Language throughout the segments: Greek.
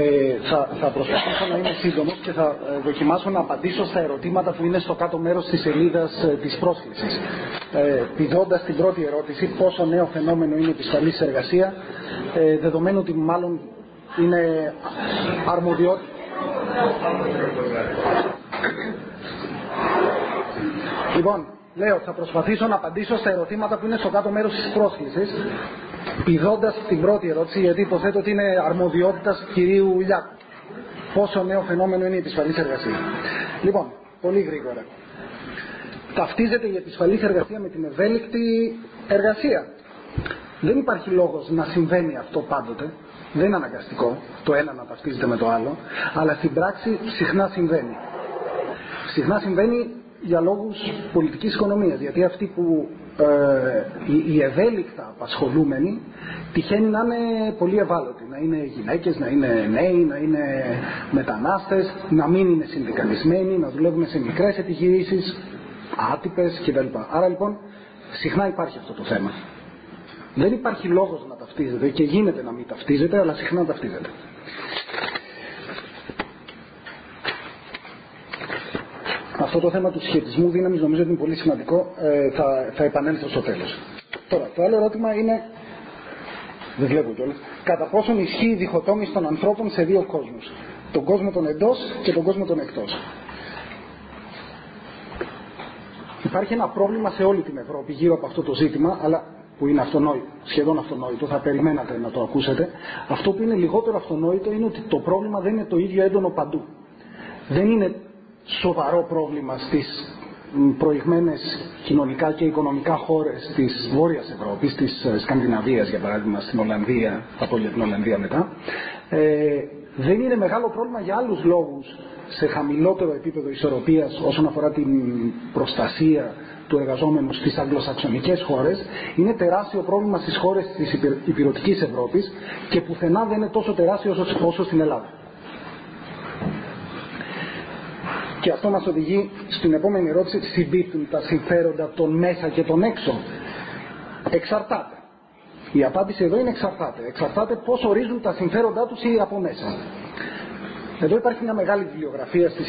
Θα προσπαθήσω να είμαι σύντομος και θα δοκιμάσω να απαντήσω στα ερωτήματα που είναι στο κάτω μέρος της σελίδας της πρόσκλησης. Πηδώντας την πρώτη ερώτηση, πόσο νέο φαινόμενο είναι η επισφαλής εργασία, δεδομένου ότι μάλλον είναι αρμοδιότητα. Λοιπόν, λέω, θα προσπαθήσω να απαντήσω στα ερωτήματα που είναι στο κάτω μέρος της πρόσκλησης, πηδώντας την πρώτη ερώτηση, γιατί υποθέτω ότι είναι αρμοδιότητας κυρίου Λιάκου. Πόσο νέο φαινόμενο είναι η επισφαλής εργασία. Λοιπόν, πολύ γρήγορα. Ταυτίζεται η επισφαλής εργασία με την ευέλικτη εργασία. Δεν υπάρχει λόγος να συμβαίνει αυτό πάντοτε. Δεν είναι αναγκαστικό το ένα να ταυτίζεται με το άλλο, αλλά στην πράξη συχνά συμβαίνει. Συχνά συμβαίνει για λόγους πολιτικής οικονομίας, γιατί αυτοί που οι ευέλικτα απασχολούμενοι τυχαίνει να είναι πολύ ευάλωτοι, να είναι γυναίκες, να είναι νέοι, να είναι μετανάστες, να μην είναι συνδικαλισμένοι, να δουλεύουν σε μικρές επιχειρήσεις, άτυπες κτλ. Άρα λοιπόν συχνά υπάρχει αυτό το θέμα. Δεν υπάρχει λόγος να ταυτίζεται και γίνεται να μην ταυτίζεται, αλλά συχνά ταυτίζεται. Αυτό το θέμα του σχετισμού δύναμης νομίζω ότι είναι πολύ σημαντικό, θα επανέλθω στο τέλος. Τώρα, το άλλο ερώτημα είναι, δεν βλέπω κιόλας, κατά πόσον ισχύει η διχοτόμηση των ανθρώπων σε δύο κόσμους, τον κόσμο των εντός και τον κόσμο των εκτός. Υπάρχει ένα πρόβλημα σε όλη την Ευρώπη γύρω από αυτό το ζήτημα, αλλά που είναι αυτονόητο, σχεδόν αυτονόητο, θα περιμένατε να το ακούσετε. Αυτό που είναι λιγότερο αυτονόητο είναι ότι το πρόβλημα δεν είναι το ίδιο έντονο παντού. Δεν είναι σοβαρό πρόβλημα στις προηγμένες κοινωνικά και οικονομικά χώρες της Βόρειας Ευρώπης, της Σκανδιναβίας για παράδειγμα, στην Ολλανδία, από την Ολλανδία μετά. Δεν είναι μεγάλο πρόβλημα για άλλους λόγους σε χαμηλότερο επίπεδο ισορροπίας όσον αφορά την προστασία του εργαζόμενου στις αγγλοσαξονικές χώρες. Είναι τεράστιο πρόβλημα στις χώρες της υπηρετικής Ευρώπης και πουθενά δεν είναι τόσο τεράστιο όσο στην Ελλάδα. Και αυτό μας οδηγεί στην επόμενη ερώτηση, συμπίπτουν τα συμφέροντα των μέσα και των έξω. Εξαρτάται. Η απάντηση εδώ είναι εξαρτάται. Εξαρτάται πώς ορίζουν τα συμφέροντά τους ή από μέσα. Εδώ υπάρχει μια μεγάλη βιβλιογραφία στη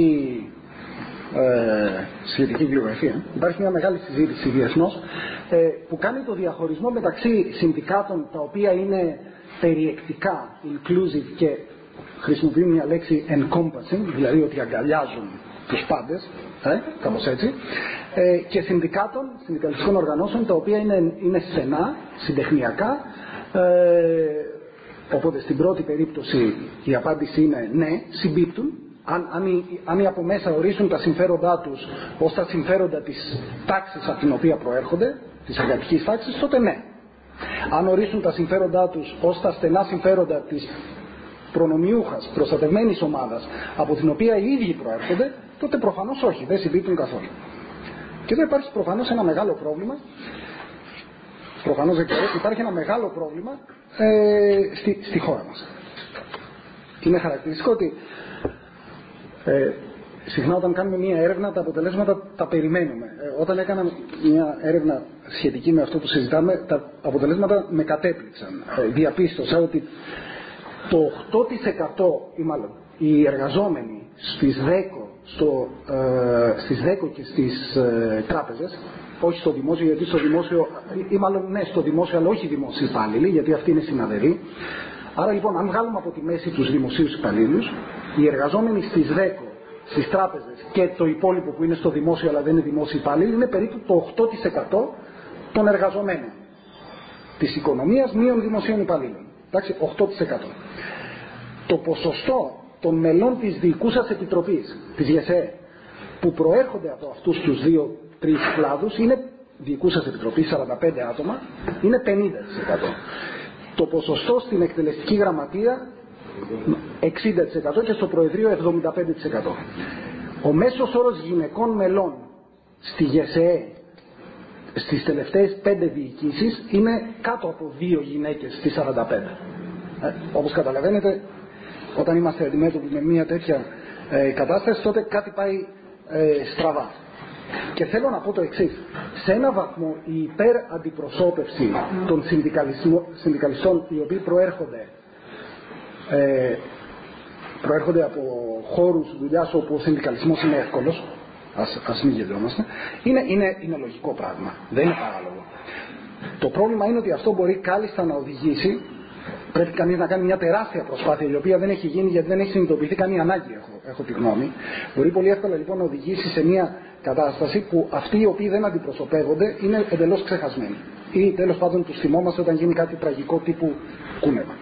σχετική βιβλιογραφία. Υπάρχει μια μεγάλη συζήτηση διεθνώς που κάνει το διαχωρισμό μεταξύ συνδικάτων τα οποία είναι περιεκτικά inclusive και χρησιμοποιούν μια λέξη encompassing, δηλαδή ότι αγκαλιάζουν τους πάντες, κάπως έτσι, και συνδικάτων, συνδικαλιστικών οργανώσεων τα οποία είναι στενά, συντεχνιακά. Οπότε στην πρώτη περίπτωση η απάντηση είναι ναι, συμπίπτουν. Αν οι από μέσα ορίσουν τα συμφέροντά τους ως τα συμφέροντα της τάξης από την οποία προέρχονται, της εργατικής τάξης, τότε ναι. Αν ορίσουν τα συμφέροντά τους ως τα στενά συμφέροντα της προνομιούχας, προστατευμένης ομάδας από την οποία οι ίδιοι προέρχονται, τότε προφανώς όχι, δεν συμπίπτουν καθόλου. Και εδώ υπάρχει προφανώς ένα μεγάλο πρόβλημα. Προφανώς υπάρχει ένα μεγάλο πρόβλημα στη χώρα μας. Είναι χαρακτηριστικό ότι συχνά όταν κάνουμε μια έρευνα τα αποτελέσματα τα περιμένουμε. Όταν έκανα μια έρευνα σχετική με αυτό που συζητάμε, τα αποτελέσματα με κατέπληξαν. Διαπίστωσα ότι το 8% ή μάλλον οι εργαζόμενοι στις ΔΕΚΟ και στις τράπεζες, όχι στο δημόσιο, γιατί στο δημόσιο, ή μάλλον ναι στο δημόσιο, αλλά όχι δημόσιοι υπάλληλοι, γιατί αυτοί είναι συναδελφοί. Άρα λοιπόν, αν βγάλουμε από τη μέση τους δημοσίους υπαλλήλους, οι εργαζόμενοι στις ΔΕΚΟ, στις τράπεζες και το υπόλοιπο που είναι στο δημόσιο αλλά δεν είναι δημόσιοι υπάλληλοι, είναι περίπου το 8% των εργαζομένων της οικονομίας μείων δημοσίων υπαλλήλων. Εντάξει, 8%. Το ποσοστό των μελών της διοικούσας επιτροπής, της ΓΕΣΕ, που προέρχονται από αυτούς τους 2-3 κλάδους, είναι διοικούσας επιτροπής, 45 άτομα, είναι 50%. Το ποσοστό στην εκτελεστική γραμματεία 60% και στο Προεδρείο 75%. Ο μέσος όρος γυναικών μελών στη ΓΕΣΕ στις τελευταίες 5 διοικήσεις είναι κάτω από 2 γυναίκες στις 45. Όπως καταλαβαίνετε, όταν είμαστε αντιμέτωποι με μια τέτοια κατάσταση, τότε κάτι πάει στραβά. Και θέλω να πω το εξής. Σε ένα βαθμό η υπεραντιπροσώπευση των συνδικαλιστών οι οποίοι προέρχονται προέρχονται από χώρους δουλειάς όπου ο συνδικαλισμός είναι εύκολος, ας μην γελιόμαστε, είναι λογικό πράγμα, δεν είναι παράλογο. Το πρόβλημα είναι ότι αυτό μπορεί κάλλιστα να οδηγήσει, πρέπει κανείς να κάνει μια τεράστια προσπάθεια, η οποία δεν έχει γίνει γιατί δεν έχει συνειδητοποιηθεί καμία ανάγκη, έχω τη γνώμη. Μπορεί πολύ εύκολα λοιπόν να οδηγήσει σε μια κατάσταση που αυτοί οι οποίοι δεν αντιπροσωπεύονται είναι εντελώς ξεχασμένοι. Ή τέλος πάντων τους θυμόμαστε όταν γίνει κάτι τραγικό τύπου κούνευα.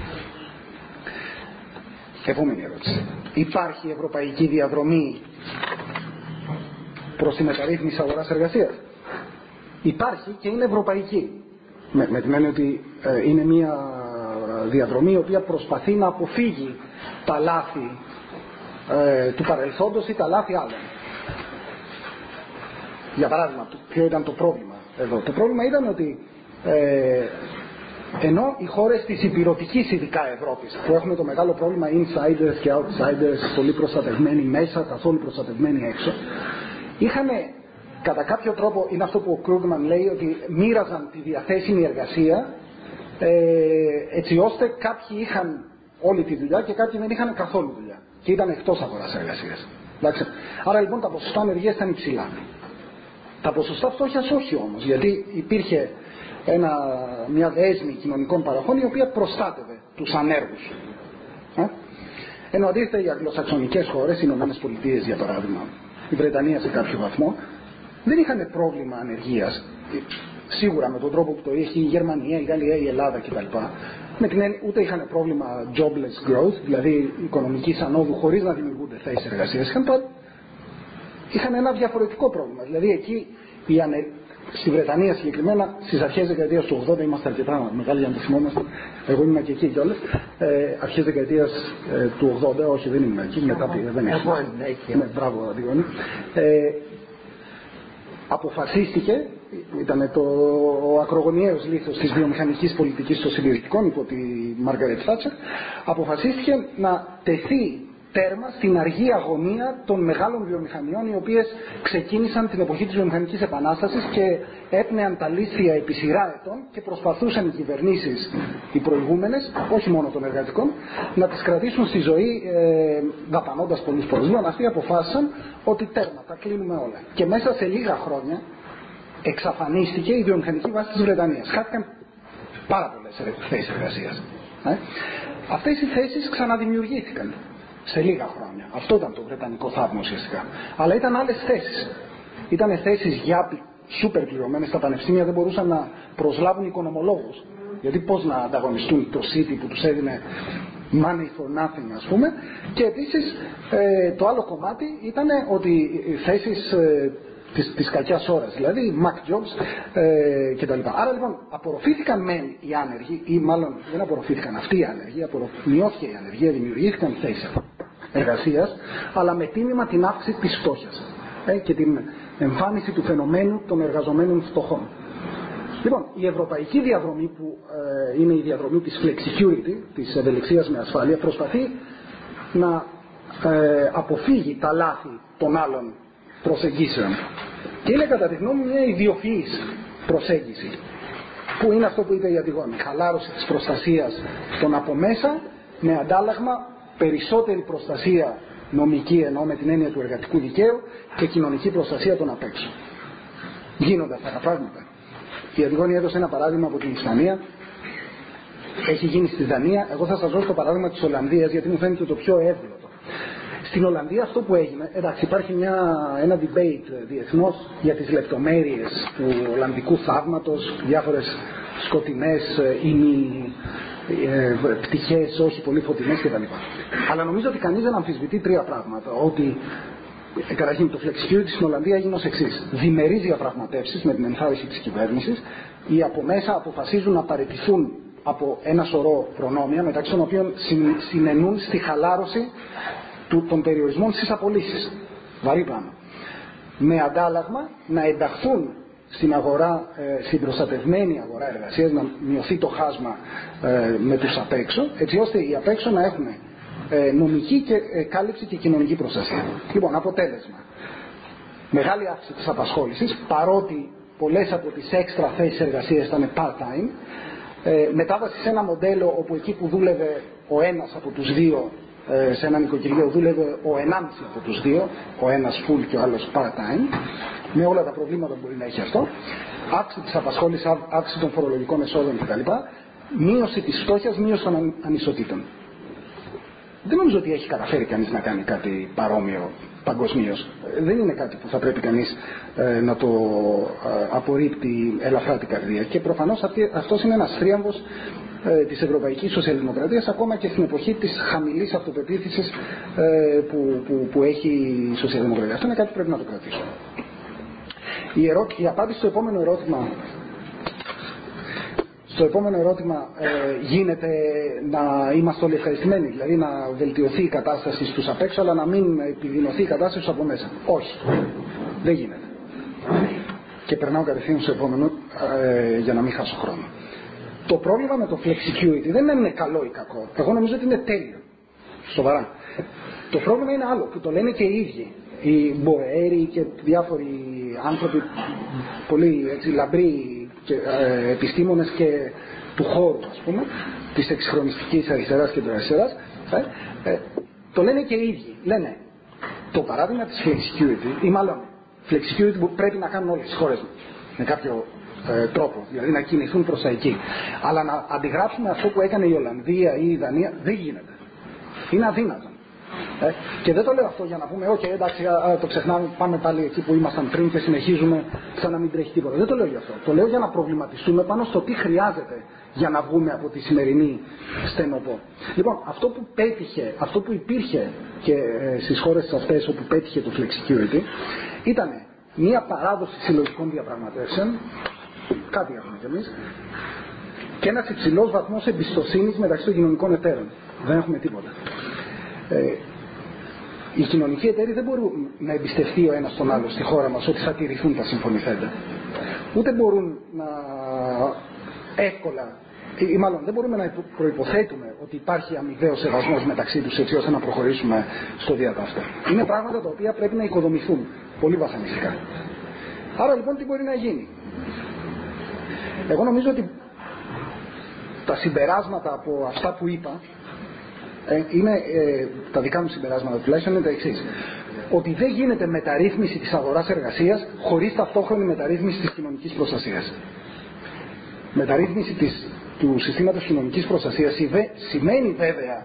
Επόμενη ερώτηση. Υπάρχει ευρωπαϊκή διαδρομή προς τη μεταρρύθμιση αγοράς εργασίας? Υπάρχει και είναι ευρωπαϊκή. Με την έννοια ότι είναι μια διαδρομή η οποία προσπαθεί να αποφύγει τα λάθη του παρελθόντος ή τα λάθη άλλων. Για παράδειγμα, ποιο ήταν το πρόβλημα εδώ? Το πρόβλημα ήταν ότι ενώ οι χώρες της υπηρωτικής ειδικά Ευρώπης, που έχουμε το μεγάλο πρόβλημα insiders και outsiders, πολύ προστατευμένοι μέσα, καθόλου προστατευμένοι έξω, είχαν κατά κάποιο τρόπο, είναι αυτό που ο Κρούγκμαν λέει, ότι μοίραζαν τη διαθέσιμη εργασία έτσι ώστε κάποιοι είχαν όλη τη δουλειά και κάποιοι δεν είχαν καθόλου δουλειά και ήταν εκτός αγοράς εργασίας. Άρα λοιπόν τα ποσοστά ανεργίας ήταν υψηλά. Τα ποσοστά φτώχειας όχι όμως, γιατί υπήρχε μια δέσμη κοινωνικών παροχών η οποία προστάτευε τους ανέργους. Ενώ αντίθετα οι αγγλοσαξονικές χώρες, οι Ηνωμένες Πολιτείες για παράδειγμα, η Βρετανία σε κάποιο βαθμό, δεν είχαν πρόβλημα ανεργίας. Σίγουρα με τον τρόπο που το είχε η Γερμανία, η Γαλλία, η Ελλάδα κτλ. Ούτε είχαν πρόβλημα jobless growth, δηλαδή οικονομικής ανόδου χωρίς να δημιουργούνται θέσεις εργασίας. Είχαν ένα διαφορετικό πρόβλημα. Δηλαδή εκεί στη Βρετανία συγκεκριμένα, στις αρχές δεκαετίας του 80, είμαστε αρκετά μεγάλοι για να το θυμόμαστε, εγώ ήμουν και εκεί κιόλας, αρχές δεκαετίας του 80, όχι δεν ήμουν εκεί, μετά δεν έχει. Μπράβο Αντιγόνη. Αποφασίστηκε, ήταν ο ακρογωνιαίος λίθος της βιομηχανικής πολιτικής των συντηρητικών υπό τη Μάργαρετ Θάτσερ, αποφασίστηκε να τεθεί τέρμα στην αργή αγωνία των μεγάλων βιομηχανιών, οι οποίες ξεκίνησαν την εποχή της βιομηχανικής επανάστασης και έπνεαν τα λύθια επί σειρά ετών και προσπαθούσαν οι κυβερνήσεις, οι προηγούμενες, όχι μόνο των εργατικών, να τις κρατήσουν στη ζωή δαπανώντας πολλούς πόρους. Λοιπόν, αυτοί αποφάσισαν ότι τέρμα, τα κλείνουμε όλα. Και μέσα σε λίγα χρόνια εξαφανίστηκε η βιομηχανική βάση της Βρετανίας. Χάθηκαν πάρα πολλές θέσεις εργασίας. Αυτές οι θέσεις ξαναδημιουργήθηκαν σε λίγα χρόνια. Αυτό ήταν το βρετανικό θαύμα ουσιαστικά. Αλλά ήταν άλλες θέσεις. Ήταν θέσεις για σούπερ πληρωμένες. Τα πανεπιστήμια δεν μπορούσαν να προσλάβουν οικονομολόγους. Γιατί πώς να ανταγωνιστούν το City που τους έδινε money for nothing, ας πούμε. Και επίσης το άλλο κομμάτι ήταν ότι οι θέσεις της κακιάς ώρας, δηλαδή Mac Jobs κτλ. Άρα λοιπόν απορροφήθηκαν μεν οι άνεργοι, ή μάλλον δεν απορροφήθηκαν αυτοί οι άνεργοι, μειώθηκε η ανεργία, δημιουργήθηκαν θέσεις εργασίας, αλλά με τίμημα την αύξηση της φτώχειας και την εμφάνιση του φαινομένου των εργαζομένων φτωχών. Λοιπόν, η ευρωπαϊκή διαδρομή που είναι η διαδρομή της flexicurity, της ευελιξίας με ασφάλεια, προσπαθεί να αποφύγει τα λάθη των άλλων προσεγγίσεων. Και είναι κατά τη γνώμη μια ιδιοφυής προσέγγιση. Που είναι αυτό που είπε η Αντιγόνη. Χαλάρωση της προστασίας των από μέσα με αντάλλαγμα περισσότερη προστασία νομική, εννοώ με την έννοια του εργατικού δικαίου, και κοινωνική προστασία των απ' έξω. Γίνονται αυτά τα πράγματα. Η Αντιγόνη έδωσε ένα παράδειγμα από την Ισπανία. Έχει γίνει στη Δανία. Εγώ θα σας δώσω το παράδειγμα της Ολλανδίας, γιατί μου φαίνεται το πιο εύγλωτο. Στην Ολλανδία αυτό που έγινε, εντάξει, υπάρχει ένα debate διεθνώς για τις λεπτομέρειες του Ολλανδικού θαύματος, διάφορες σκοτεινές πτυχές, όχι πολύ φωτεινές κτλ. Αλλά νομίζω ότι κανείς δεν αμφισβητεί τρία πράγματα. Ότι καταρχήν το flexicurity στην Ολλανδία έγινε ως εξής. Διμερείς διαπραγματεύσεις με την ενθάρρυνση της κυβέρνησης, οι από μέσα αποφασίζουν να παραιτηθούν από ένα σωρό προνόμια, μεταξύ των οποίων συνενούν στη χαλάρωση των περιορισμών στις απολύσεις. Βαρύ πράγμα. Με αντάλλαγμα να ενταχθούν στην αγορά, στην προστατευμένη αγορά εργασίας, να μειωθεί το χάσμα με τους απ' έξω, έτσι ώστε οι απ' έξω να έχουν νομική και κάλυψη και κοινωνική προστασία. Λοιπόν, αποτέλεσμα. Μεγάλη αύξηση της απασχόλησης, παρότι πολλές από τις έξτρα θέσεις εργασίας ήταν part-time, μετάβαση σε ένα μοντέλο όπου εκεί που δούλευε ο ένας από τους δύο σε ένα νοικοκυριό δούλευε ο 1,5 από τους δύο, ο ένας full και ο άλλος part-time, με όλα τα προβλήματα που μπορεί να έχει αυτό, αύξηση της απασχόλησης, αύξηση των φορολογικών εσόδων κτλ. Μείωση της φτώχειας, μείωση των ανισοτήτων. Δεν νομίζω ότι έχει καταφέρει κανείς να κάνει κάτι παρόμοιο παγκοσμίως. Δεν είναι κάτι που θα πρέπει κανείς να το απορρίπτει ελαφρά την καρδία. Και προφανώς αυτός είναι ένας θρίαμβος της Ευρωπαϊκής Σοσιαλδημοκρατίας, ακόμα και στην εποχή της χαμηλής αυτοπεποίθησης που έχει η Σοσιαλδημοκρατία. Αυτό είναι κάτι που πρέπει να το κρατήσουμε. Η απάντηση στο επόμενο ερώτημα. Στο επόμενο ερώτημα γίνεται να είμαστε όλοι ευχαριστημένοι, δηλαδή να βελτιωθεί η κατάσταση στους απ' έξω, αλλά να μην επιδεινωθεί η κατάσταση στους από μέσα. Όχι. Δεν γίνεται. Και περνάω κατευθείαν στο επόμενο για να μην χάσω χρόνο. Το πρόβλημα με το flexicurity δεν είναι καλό ή κακό. Εγώ νομίζω ότι είναι τέλειο. Σοβαρά. Το πρόβλημα είναι άλλο, που το λένε και οι ίδιοι. Οι μποέροι και διάφοροι άνθρωποι πολύ έτσι, λαμπροί και, επιστήμονες και του χώρου, ας πούμε, της εξυγχρονιστικής αριστεράς και του αριστεράς, το λένε και οι ίδιοι. Λένε το παράδειγμα της flexicurity, ή μάλλον flexicurity που πρέπει να κάνουν όλες τις χώρες με κάποιο τρόπο, δηλαδή να κινηθούν προς τα εκεί. Αλλά να αντιγράψουμε αυτό που έκανε η Ολλανδία ή η Δανία, δεν γίνεται. Είναι αδύνατο. Και δεν το λέω αυτό για να πούμε, OK, εντάξει, το ξεχνάμε, πάμε πάλι εκεί που ήμασταν πριν και συνεχίζουμε σαν να μην τρέχει τίποτα. Δεν το λέω για αυτό. Το λέω για να προβληματιστούμε πάνω στο τι χρειάζεται για να βγούμε από τη σημερινή στενοπό. Λοιπόν, αυτό που πέτυχε, αυτό που υπήρχε και στις χώρες αυτές όπου πέτυχε το flexicurity, ήταν μία παράδοση συλλογικών διαπραγματεύσεων, κάτι έχουμε κι εμείς, και ένας υψηλός βαθμός εμπιστοσύνης μεταξύ των κοινωνικών εταίρων. Δεν έχουμε τίποτα. Οι κοινωνικοί εταίροι δεν μπορούν να εμπιστευτεί ο ένας τον άλλο στη χώρα μας ότι θα τηρηθούν τα συμφωνηθέντα. Ούτε μπορούν να εύκολα, ή μάλλον δεν μπορούμε να προϋποθέτουμε ότι υπάρχει αμοιβαίος σεβασμός μεταξύ τους έτσι ώστε να προχωρήσουμε στο διατάφτα. Είναι πράγματα τα οποία πρέπει να οικοδομηθούν πολύ βασανιστικά. Άρα λοιπόν τι μπορεί να γίνει. Εγώ νομίζω ότι τα συμπεράσματα από αυτά που είπα τα δικά μου συμπεράσματα τουλάχιστον είναι τα εξής. Ότι δεν γίνεται μεταρρύθμιση της αγοράς εργασίας χωρίς ταυτόχρονη μεταρρύθμιση της κοινωνικής προστασίας. Μεταρρύθμιση του συστήματος κοινωνικής προστασίας σημαίνει βέβαια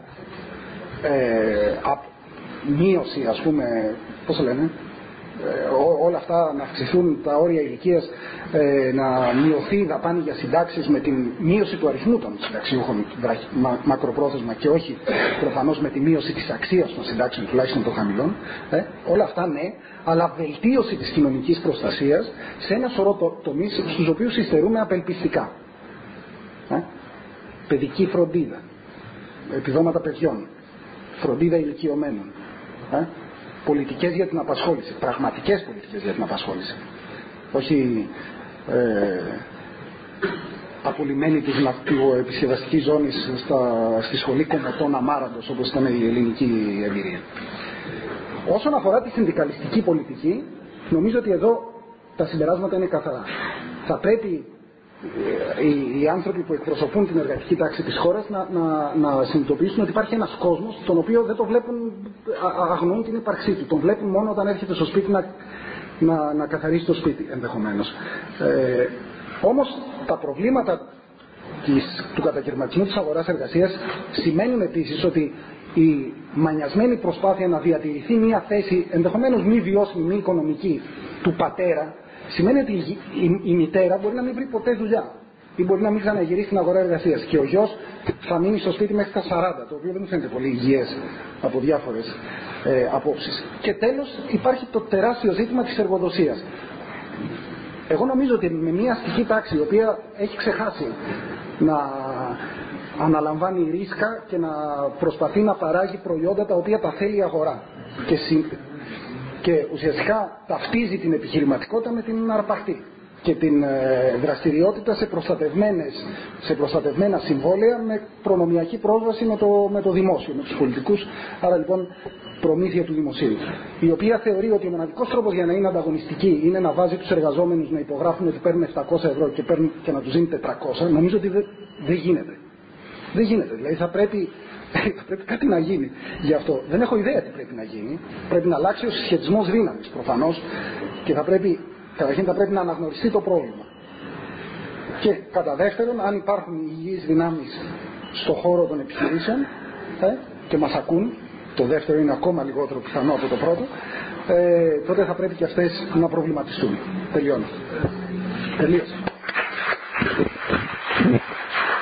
μείωση, ας πούμε, πώς το λένε, όλα αυτά να αυξηθούν τα όρια ηλικίας, να μειωθεί η δαπάνη για συντάξεις με την μείωση του αριθμού των συνταξιούχων μακροπρόθεσμα και όχι προφανώς με τη μείωση της αξίας των συντάξεων τουλάχιστον των χαμηλών, όλα αυτά ναι, αλλά βελτίωση της κοινωνικής προστασίας σε ένα σωρό τομείς στους οποίους υστερούμε απελπιστικά. Παιδική φροντίδα, επιδόματα παιδιών, φροντίδα ηλικιωμένων, πολιτικές για την απασχόληση, πραγματικές πολιτικές για την απασχόληση. Όχι απολυμμένη της ναυτικοεπισκευαστικής ζώνης στη σχολή κομμωτών αμάραντος όπως ήταν η ελληνική εμπειρία. Όσον αφορά τη συνδικαλιστική πολιτική, νομίζω ότι εδώ τα συμπεράσματα είναι καθαρά. Θα πρέπει οι άνθρωποι που εκπροσωπούν την εργατική τάξη της χώρας να συνειδητοποιήσουν ότι υπάρχει ένας κόσμος τον οποίο δεν το βλέπουν, αγνοούν την ύπαρξή του. Τον βλέπουν μόνο όταν έρχεται στο σπίτι να καθαρίσει το σπίτι ενδεχομένως. Όμως τα προβλήματα του κατακαιρματισμού της αγοράς εργασίας σημαίνουν επίσης ότι η μανιασμένη προσπάθεια να διατηρηθεί μια θέση ενδεχομένως μη βιώσιμη, μη οικονομική του πατέρα σημαίνει ότι η μητέρα μπορεί να μην βρει ποτέ δουλειά ή μπορεί να μην ξαναγυρίσει στην αγορά εργασίας και ο γιος θα μείνει στο σπίτι μέχρι τα 40, το οποίο δεν μου φαίνεται πολύ υγιές από διάφορες απόψεις. Και τέλος υπάρχει το τεράστιο ζήτημα της εργοδοσίας. Εγώ νομίζω ότι με μια αστική τάξη η οποία έχει ξεχάσει να αναλαμβάνει ρίσκα και να προσπαθεί να παράγει προϊόντα τα οποία τα θέλει η αγορά και ουσιαστικά ταυτίζει την επιχειρηματικότητα με την αρπαχτή και την δραστηριότητα σε προστατευμένα συμβόλαια με προνομιακή πρόσβαση με το δημόσιο, με τους πολιτικούς, άρα λοιπόν προμήθεια του δημοσίου, η οποία θεωρεί ότι ο μοναδικός τρόπος για να είναι ανταγωνιστική είναι να βάζει τους εργαζόμενους να υπογράφουν ότι παίρνουν 700 ευρώ και να τους δίνει 400, νομίζω ότι δεν γίνεται. Δεν γίνεται. Δηλαδή θα πρέπει Πρέπει κάτι να γίνει. Γι' αυτό δεν έχω ιδέα τι πρέπει να γίνει. Πρέπει να αλλάξει ο συσχετισμός δύναμης προφανώς και καταρχήν θα πρέπει να αναγνωριστεί το πρόβλημα. Και κατά δεύτερον, αν υπάρχουν υγιείς δυνάμεις στον χώρο των επιχειρήσεων και μας ακούν, το δεύτερο είναι ακόμα λιγότερο πιθανό από το πρώτο, τότε θα πρέπει και αυτές να προβληματιστούν. Τελειώνω. Τελείωσε.